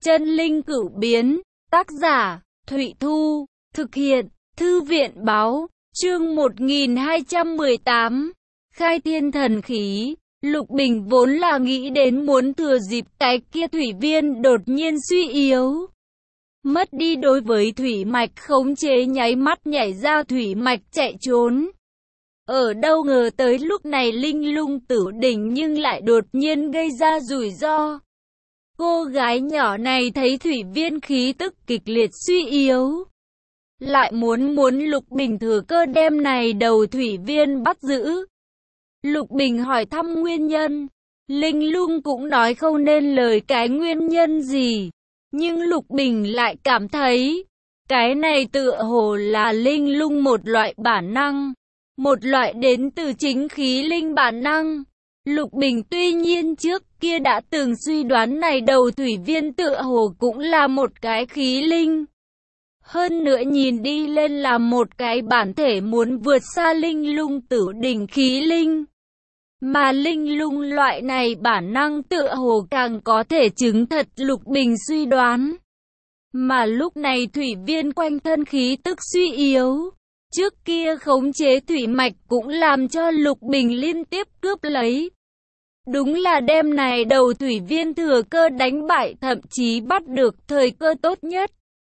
Chân linh cửu biến, tác giả, Thụy Thu, thực hiện, Thư viện báo, chương 1218, khai thiên thần khí. Lục Bình vốn là nghĩ đến muốn thừa dịp cái kia thủy viên đột nhiên suy yếu, mất đi đối với thủy mạch khống chế, nháy mắt nhảy ra thủy mạch chạy trốn. Ở đâu ngờ tới lúc này linh lung tử đỉnh nhưng lại đột nhiên gây ra rủi ro. Cô gái nhỏ này thấy thủy viên khí tức kịch liệt suy yếu, lại muốn Lục Bình thừa cơ đem này đầu thủy viên bắt giữ. Lục Bình hỏi thăm nguyên nhân, linh lung cũng nói không nên lời cái nguyên nhân gì, nhưng Lục Bình lại cảm thấy cái này tựa hồ là linh lung một loại bản năng, một loại đến từ chính khí linh bản năng. Lục Bình tuy nhiên trước kia đã từng suy đoán này đầu thủy viên tựa hồ cũng là một cái khí linh. Hơn nữa nhìn đi lên là một cái bản thể muốn vượt xa linh lung tử đỉnh khí linh. Mà linh lung loại này bản năng tựa hồ càng có thể chứng thật Lục Bình suy đoán. Mà lúc này thủy viên quanh thân khí tức suy yếu, trước kia khống chế thủy mạch cũng làm cho Lục Bình liên tiếp cướp lấy. Đúng là đêm này đầu thủy viên thừa cơ đánh bại, thậm chí bắt được thời cơ tốt nhất.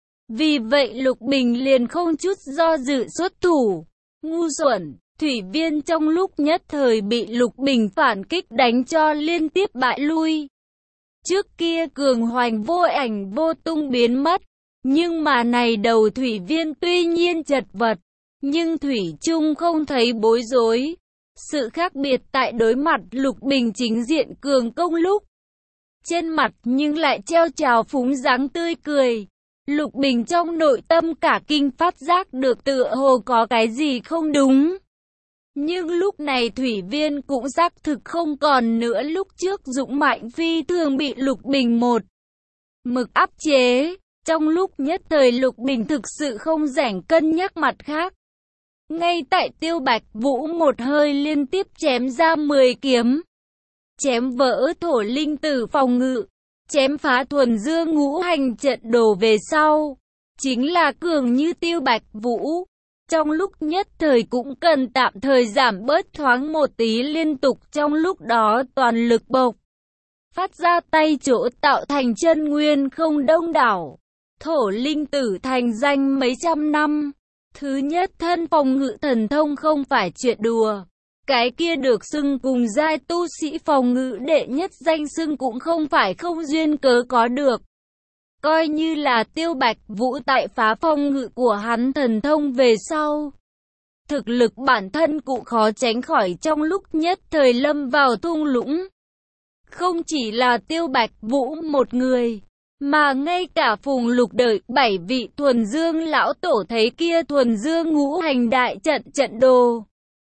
Vì vậy Lục Bình liền không chút do dự xuất thủ. Ngu xuẩn, thủy viên trong lúc nhất thời bị Lục Bình phản kích đánh cho liên tiếp bại lui. Trước kia cường hoành vô ảnh vô tung biến mất, nhưng mà này đầu thủy viên tuy nhiên chật vật, nhưng thủy chung không thấy bối rối. Sự khác biệt tại đối mặt Lục Bình chính diện cường công lúc, trên mặt nhưng lại treo trào phúng dáng tươi cười. Lục Bình trong nội tâm cả kinh, phát giác được tựa hồ có cái gì không đúng. Nhưng lúc này thủy viên cũng xác thực không còn nữa lúc trước dũng mạnh phi thường bị Lục Bình một mực áp chế. Trong lúc nhất thời Lục Bình thực sự không rảnh cân nhắc mặt khác. Ngay tại Tiêu Bạch Vũ một hơi liên tiếp chém ra 10 kiếm, chém vỡ thổ linh tử phòng ngự, chém phá thuần dương ngũ hành trận đồ về sau, chính là cường như Tiêu Bạch Vũ, trong lúc nhất thời cũng cần tạm thời giảm bớt thoáng một tí, liên tục trong lúc đó toàn lực bộc phát ra tay chỗ tạo thành chân nguyên không đông đảo. Thổ linh tử thành danh mấy trăm năm, thứ nhất thân phòng ngự thần thông không phải chuyện đùa. Cái kia được xưng cùng giai tu sĩ phòng ngự đệ nhất danh xưng cũng không phải không duyên cớ có được. Coi như là Tiêu Bạch Vũ tại phá phòng ngự của hắn thần thông về sau, thực lực bản thân cũng khó tránh khỏi trong lúc nhất thời lâm vào thung lũng. Không chỉ là Tiêu Bạch Vũ một người, mà ngay cả Phùng Lục đợi 7 vị thuần dương lão tổ thấy kia thuần dương ngũ hành đại trận đồ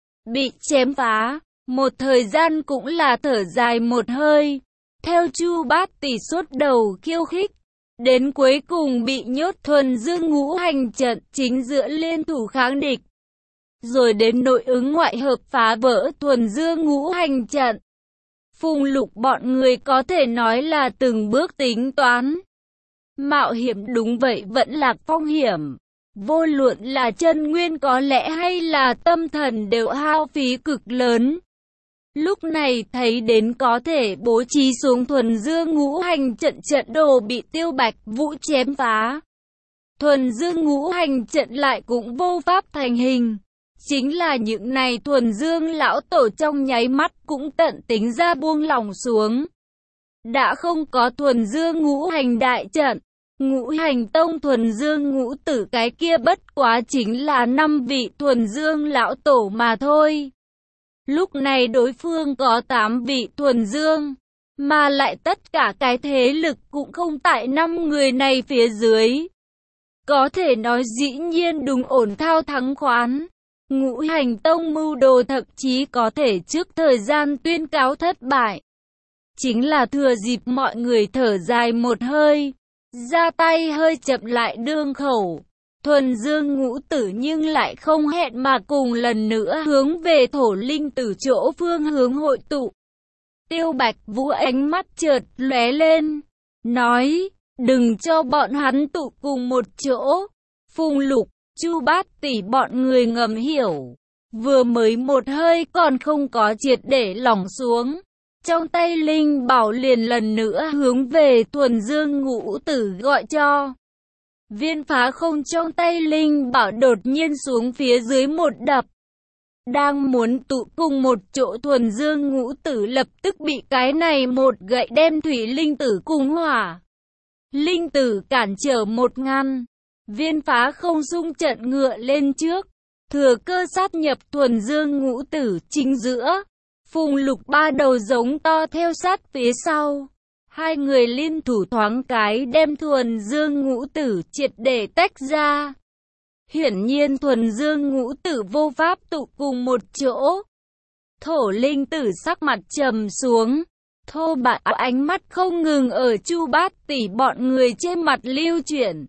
bị chém phá, một thời gian cũng là thở dài một hơi. Theo Chu Bát Tỷ suốt đầu khiêu khích, đến cuối cùng bị nhốt thuần dương ngũ hành trận chính giữa liên thủ kháng địch, rồi đến nội ứng ngoại hợp phá vỡ thuần dương ngũ hành trận. Phùng Lục bọn người có thể nói là từng bước tính toán. Mạo hiểm, đúng vậy, vẫn là phong hiểm. Vô luận là chân nguyên có lẽ hay là tâm thần đều hao phí cực lớn. Lúc này thấy đến có thể bố trí xuống thuần dương ngũ hành trận đồ bị Tiêu Bạch Vũ chém phá, thuần dương ngũ hành trận lại cũng vô pháp thành hình. Chính là những này thuần dương lão tổ trong nháy mắt cũng tận tính ra buông lỏng xuống. Đã không có thuần dương ngũ hành đại trận, ngũ hành tông thuần dương ngũ tử cái kia bất quá chính là 5 vị thuần dương lão tổ mà thôi. Lúc này đối phương có 8 vị thuần dương, mà lại tất cả cái thế lực cũng không tại 5 người này phía dưới. Có thể nói dĩ nhiên đúng ổn thao thắng khoán. Ngũ hành tông mưu đồ thậm chí có thể trước thời gian tuyên cáo thất bại. Chính là thừa dịp mọi người thở dài một hơi, ra tay hơi chậm lại đương khẩu. Thuần dương ngũ tử nhưng lại không hẹn mà cùng lần nữa hướng về thổ linh tử chỗ phương hướng hội tụ. Tiêu Bạch Vũ ánh mắt chợt lóe lên, nói, đừng cho bọn hắn tụ cùng một chỗ. Phùng Lục, Chu Bát Tỷ bọn người ngầm hiểu, vừa mới một hơi còn không có triệt để lỏng xuống. Trong tay Linh Bảo liền lần nữa hướng về Thuần Dương Ngũ Tử gọi cho. Viên phá không trong tay Linh Bảo đột nhiên xuống phía dưới một đập. Đang muốn tụ cùng một chỗ Thuần Dương Ngũ Tử lập tức bị cái này một gậy đem Thủy Linh Tử cùng hỏa Linh Tử cản trở một ngăn. Viên phá không xung trận ngựa lên trước, thừa cơ sát nhập Thuần Dương Ngũ Tử chính giữa. Phùng Lục ba đầu giống to theo sát phía sau. Hai người liên thủ thoáng cái đem Thuần Dương Ngũ Tử triệt để tách ra. Hiển nhiên Thuần Dương Ngũ Tử vô pháp tụ cùng một chỗ. Thổ Linh Tử sắc mặt trầm xuống, thô bạo ánh mắt không ngừng ở Chu Bát Tỷ bọn người trên mặt lưu chuyển.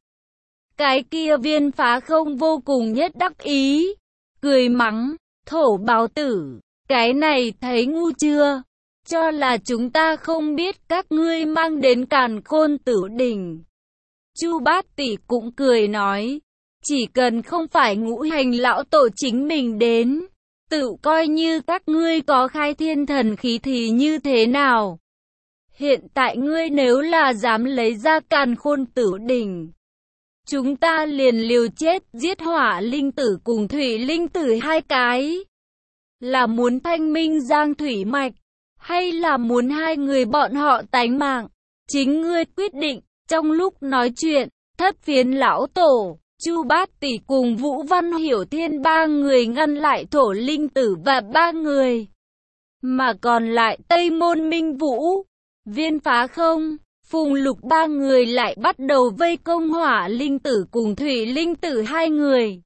Cái kia Viên phá không vô cùng nhất đắc ý, cười mắng, thổ báo tử, cái này thấy ngu chưa? Cho là chúng ta không biết các ngươi mang đến Càn Khôn Tử Đỉnh. Chu Bát Tỷ cũng cười nói, chỉ cần không phải Ngũ Hành lão tổ chính mình đến, tự coi như các ngươi có khai thiên thần khí thì như thế nào? Hiện tại ngươi nếu là dám lấy ra Càn Khôn Tử Đỉnh, chúng ta liền liều chết giết Hỏa Linh Tử cùng Thủy Linh Tử hai cái. Là muốn thanh minh Giang Thủy Mạch, hay là muốn hai người bọn họ tánh mạng? Chính ngươi quyết định. Trong lúc nói chuyện, Thất Phiến lão tổ, Chu Bát Tỷ cùng Vũ Văn Hiểu Thiên ba người ngăn lại Thổ Linh Tử và ba người. Mà còn lại Tây Môn Minh Vũ, Viên phá không, Phùng Lục ba người lại bắt đầu vây công Hỏa Linh Tử cùng Thủy Linh Tử hai người.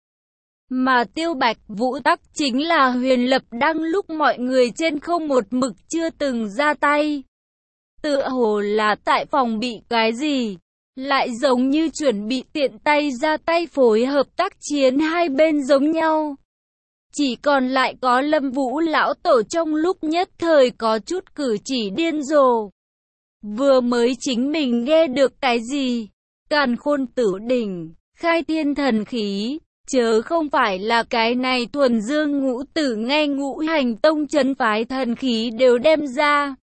Mà Tiêu Bạch Vũ Tắc chính là Huyền Lập đang lúc mọi người trên không một mực chưa từng ra tay. Tựa hồ là tại phòng bị cái gì, lại giống như chuẩn bị tiện tay ra tay phối hợp tác chiến hai bên giống nhau. Chỉ còn lại có Lâm Vũ lão tổ trong lúc nhất thời có chút cử chỉ điên rồ. Vừa mới chính mình nghe được cái gì? Càn Khôn Tử Đỉnh, khai thiên thần khí, chớ không phải là cái này Thuần Dương Ngũ Tử nghe Ngũ Hành Tông trấn phái thần khí đều đem ra.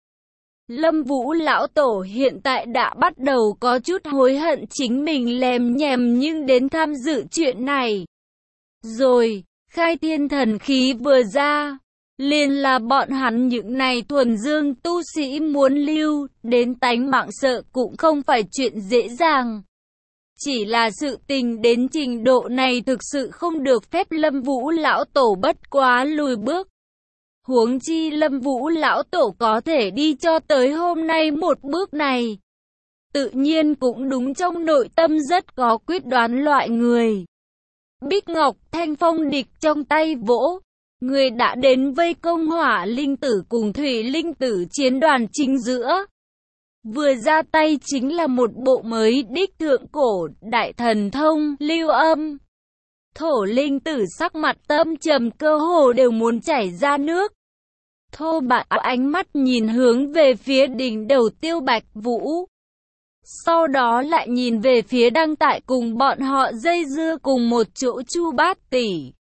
Lâm Vũ lão tổ hiện tại đã bắt đầu có chút hối hận chính mình lèm nhèm nhưng đến tham dự chuyện này. Rồi, khai thiên thần khí vừa ra, liền là bọn hắn những này thuần dương tu sĩ muốn lưu đến tánh mạng sợ cũng không phải chuyện dễ dàng. Chỉ là sự tình đến trình độ này thực sự không được phép Lâm Vũ lão tổ bất quá lùi bước. Huống chi Lâm Vũ lão tổ có thể đi cho tới hôm nay một bước này, tự nhiên cũng đúng trong nội tâm rất có quyết đoán loại người. Bích Ngọc Thanh Phong địch trong tay vỗ, người đã đến vây công Hỏa Linh Tử cùng Thủy Linh Tử chiến đoàn chính giữa. Vừa ra tay chính là một bộ mới đích thượng cổ đại thần thông lưu âm. Thổ Linh Tử sắc mặt tâm trầm cơ hồ đều muốn chảy ra nước. Thô bạo ánh mắt nhìn hướng về phía đỉnh đầu Tiêu Bạch Vũ. Sau đó lại nhìn về phía đang tại cùng bọn họ dây dưa cùng một chỗ Chu Bát Tỷ.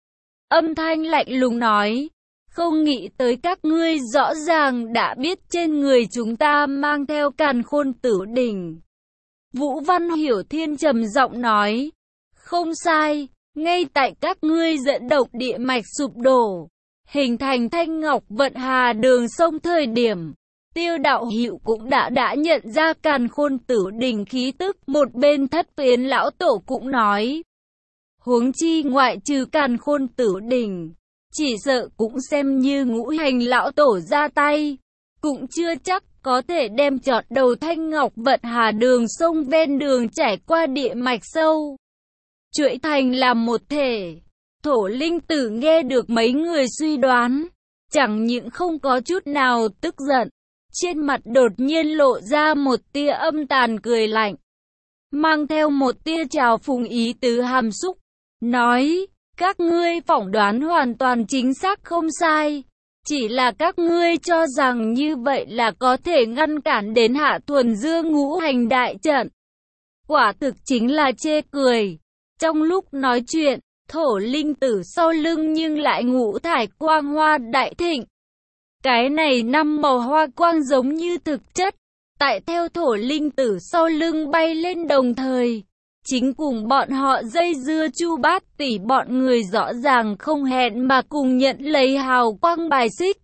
Âm thanh lạnh lùng nói, không nghĩ tới các ngươi rõ ràng đã biết trên người chúng ta mang theo Càn Khôn Tử Đỉnh. Vũ Văn Hiểu Thiên trầm giọng nói, không sai, ngay tại các ngươi dẫn động địa mạch sụp đổ, hình thành Thanh Ngọc Vận Hà đường sông thời điểm, Tiêu đạo hữu cũng đã nhận ra Càn Khôn Tử Đỉnh khí tức. Một bên Thất Phiến lão tổ cũng nói, huống chi ngoại trừ Càn Khôn Tử Đỉnh, chỉ sợ cũng xem như Ngũ Hành lão tổ ra tay, cũng chưa chắc có thể đem chọt đầu Thanh Ngọc Vận Hà đường sông ven đường trải qua địa mạch sâu, chuỗi thành làm một thể. Thổ Linh Tử nghe được mấy người suy đoán, chẳng những không có chút nào tức giận, trên mặt đột nhiên lộ ra một tia âm tàn cười lạnh, mang theo một tia trào phúng ý tứ hàm xúc, nói, các ngươi phỏng đoán hoàn toàn chính xác không sai, chỉ là các ngươi cho rằng như vậy là có thể ngăn cản đến Hạ Thuần Dương Ngũ Hành đại trận. quả thực chính là chê cười. Trong lúc nói chuyện, Thổ linh tử sau lưng nhưng lại ngũ thải quang hoa đại thịnh. Cái này 5 màu hoa quang giống như thực chất, tại theo Thổ linh tử sau lưng bay lên đồng thời. Chính cùng bọn họ dây dưa Chu Bát Tỷ bọn người rõ ràng không hẹn mà cùng nhận lấy hào quang bài xích.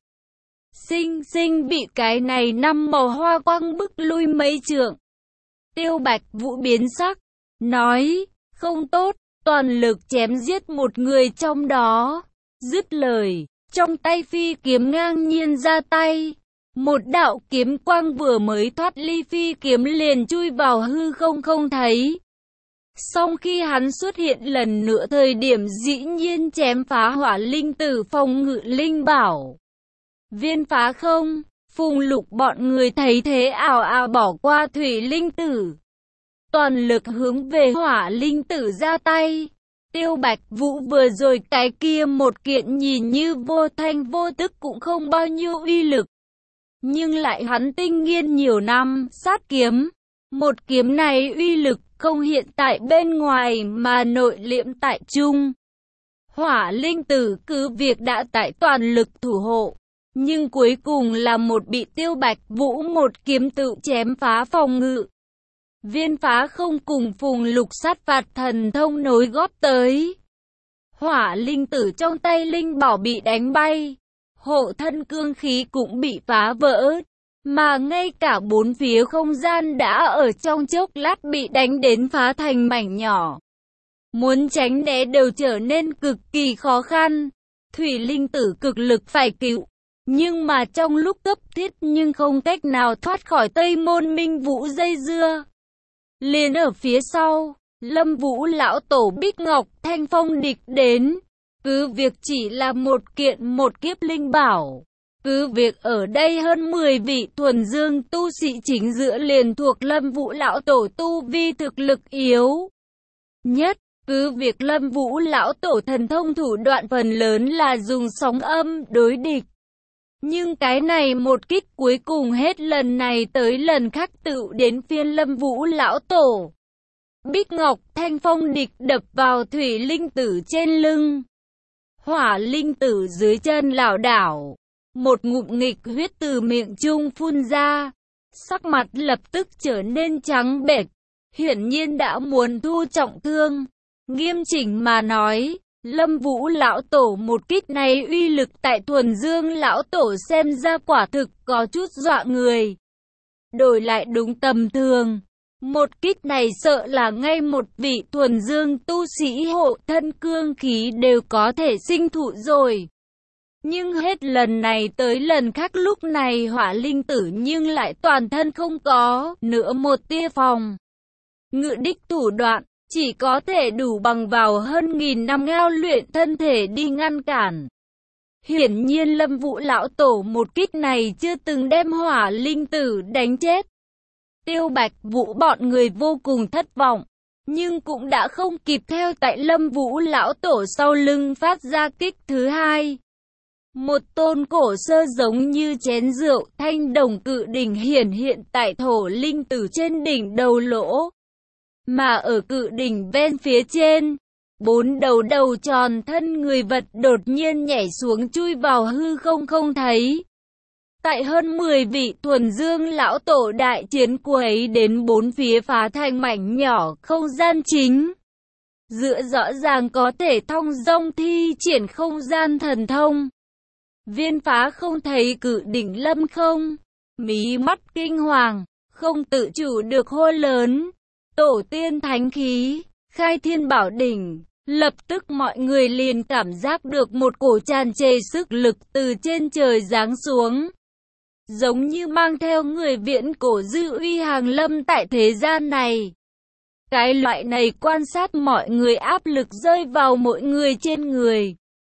Sinh sinh bị cái này 5 màu hoa quang bức lui mấy trượng. Tiêu Bạch Vũ biến sắc, nói, không tốt, toàn lực chém giết một người trong đó. Dứt lời, trong tay phi kiếm ngang nhiên ra tay. Một đạo kiếm quang vừa mới thoát ly phi kiếm liền chui vào hư không không thấy. Song khi hắn xuất hiện lần nữa thời điểm dĩ nhiên chém phá Hỏa linh tử phòng ngự linh bảo. Viên Phá không, Phùng Lục bọn người thấy thế ào ào bỏ qua Thủy linh tử. Toàn lực hướng về Hỏa linh tử ra tay. Tiêu Bạch Vũ vừa rồi cái kia một kiện nhìn như vô thanh vô tức cũng không bao nhiêu uy lực. Nhưng lại hắn tinh nghiên nhiều năm, sát kiếm. Một kiếm này uy lực không hiện tại bên ngoài mà nội liễm tại trung. Hỏa linh tử cứ việc đã tại toàn lực thủ hộ, nhưng cuối cùng là một bị Tiêu Bạch Vũ một kiếm tự chém phá phòng ngự. Viên Phá không cùng Phùng Lục sát phạt thần thông nối góp tới. Hỏa linh tử trong tay linh bảo bị đánh bay, hộ thân cương khí cũng bị phá vỡ, mà ngay cả bốn phía không gian đã ở trong chốc lát bị đánh đến phá thành mảnh nhỏ. Muốn tránh né đều trở nên cực kỳ khó khăn. Thủy linh tử cực lực phải cứu, nhưng mà trong lúc cấp thiết nhưng không cách nào thoát khỏi Tây Môn Minh Vũ dây dưa. Liền ở phía sau, Lâm Vũ lão tổ Bích Ngọc Thanh Phong địch đến. Cứ việc chỉ là một kiện một kiếp linh bảo. Cứ việc ở đây hơn 10 vị thuần dương tu sĩ chính giữa liền thuộc Lâm Vũ lão tổ tu vi thực lực yếu nhất. Cứ việc Lâm Vũ lão tổ thần thông thủ đoạn phần lớn là dùng sóng âm đối địch. Nhưng cái này một kích cuối cùng hết lần này tới lần khác tự đến phiên Lâm Vũ lão tổ. Bích Ngọc Thanh Phong địch đập vào Thủy linh tử trên lưng. Hỏa linh tử dưới chân lảo đảo. Một ngụm nghịch huyết từ miệng trung phun ra. Sắc mặt lập tức trở nên trắng bệch. Hiển nhiên đã muốn thu trọng thương. Nghiêm chỉnh mà nói, Lâm Vũ lão tổ một kích này uy lực tại thuần dương lão tổ xem ra quả thực có chút dọa người. Đổi lại đúng tầm thường, một kích này sợ là ngay một vị thuần dương tu sĩ hộ thân cương khí đều có thể sinh thụ rồi. Nhưng hết lần này tới lần khác lúc này Hỏa linh tử nhưng lại toàn thân không có nữa một tia phòng ngự đích thủ đoạn. Chỉ có thể đủ bằng vào hơn 1000 năm ngao luyện thân thể đi ngăn cản. Hiển nhiên Lâm Vũ lão tổ một kích này chưa từng đem Hỏa linh tử đánh chết. Tiêu Bạch Vũ bọn người vô cùng thất vọng, nhưng cũng đã không kịp theo tại Lâm Vũ lão tổ sau lưng phát ra kích thứ hai. Một tôn cổ sơ giống như chén rượu thanh đồng cự đỉnh hiển hiện tại Thổ linh tử trên đỉnh đầu lỗ. Mà ở cự đỉnh ven phía trên, 4 đầu tròn thân người vật đột nhiên nhảy xuống chui vào hư không không thấy. Tại hơn 10 vị thuần dương lão tổ đại chiến quấy đến 4 phía phá thành mảnh nhỏ không gian chính. Giữa rõ ràng có thể thong dong thi triển không gian thần thông. Viên Phá không thấy cự đỉnh lâm không, mí mắt kinh hoàng, không tự chủ được hô lớn. Tổ tiên thánh khí, khai thiên bảo đỉnh, lập tức mọi người liền cảm giác được một cổ tràn trề sức lực từ trên trời giáng xuống. Giống như mang theo người viễn cổ dư uy hàng lâm tại thế gian này. Cái loại này quan sát mọi người áp lực rơi vào mỗi người trên người.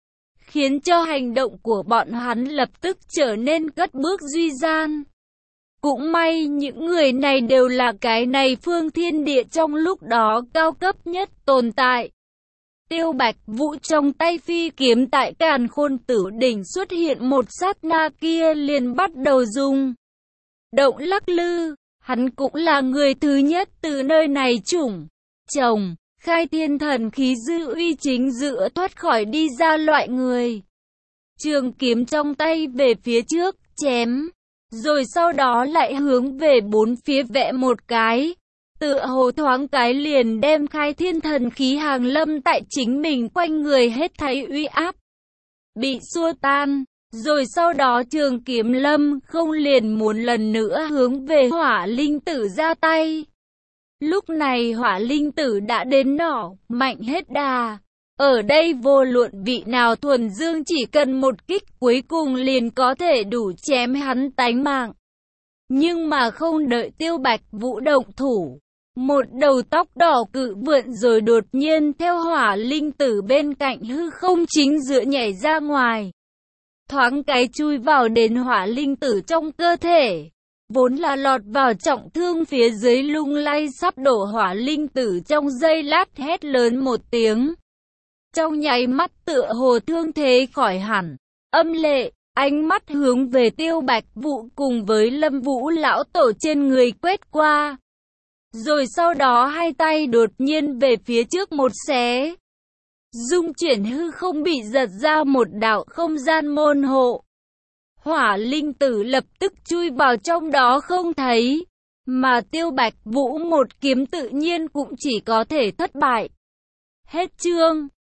Khiến cho hành động của bọn hắn lập tức trở nên cất bước duy gian. Cũng may những người này đều là cái này phương thiên địa trong lúc đó cao cấp nhất tồn tại. Tiêu Bạch Vũ trong tay phi kiếm tại Càn Khôn Tử đỉnh xuất hiện một sát na kia liền bắt đầu rung động lắc lư. Hắn cũng là người thứ nhất từ nơi này chủng trồng, khai thiên thần khí dư uy chính giữa thoát khỏi đi ra loại người. Trường kiếm trong tay về phía trước, chém, rồi sau đó lại hướng về bốn phía vẽ một cái. Tựa hồ thoáng cái liền đem khai thiên thần khí hàng lâm tại chính mình quanh người hết thảy uy áp bị xua tan. Rồi sau đó trường kiếm lâm không liền muốn lần nữa hướng về hỏa linh tử ra tay. Lúc này hỏa linh tử đã đến nỏ, mạnh hết đà. Ở đây vô luận vị nào thuần dương chỉ cần một kích cuối cùng liền có thể đủ chém hắn tánh mạng. Nhưng mà không đợi Tiêu Bạch Vũ động thủ. Một đầu tóc đỏ cự vượn rồi đột nhiên theo hỏa linh tử bên cạnh hư không chính giữa nhảy ra ngoài. Thoáng cái chui vào đến hỏa linh tử trong cơ thể. Vốn là lọt vào trọng thương phía dưới lung lay sắp đổ hỏa linh tử trong giây lát hét lớn một tiếng. Trong nháy mắt tựa hồ thương thế khỏi hẳn. Âm lệ, ánh mắt hướng về Tiêu Bạch Vũ cùng với Lâm Vũ lão tổ trên người quét qua. Rồi sau đó hai tay đột nhiên về phía trước một xé. Dung chuyển hư không bị giật ra một đạo không gian môn hộ. Hỏa linh tử lập tức chui vào trong đó không thấy. Mà Tiêu Bạch Vũ một kiếm tự nhiên cũng chỉ có thể thất bại. Hết chương.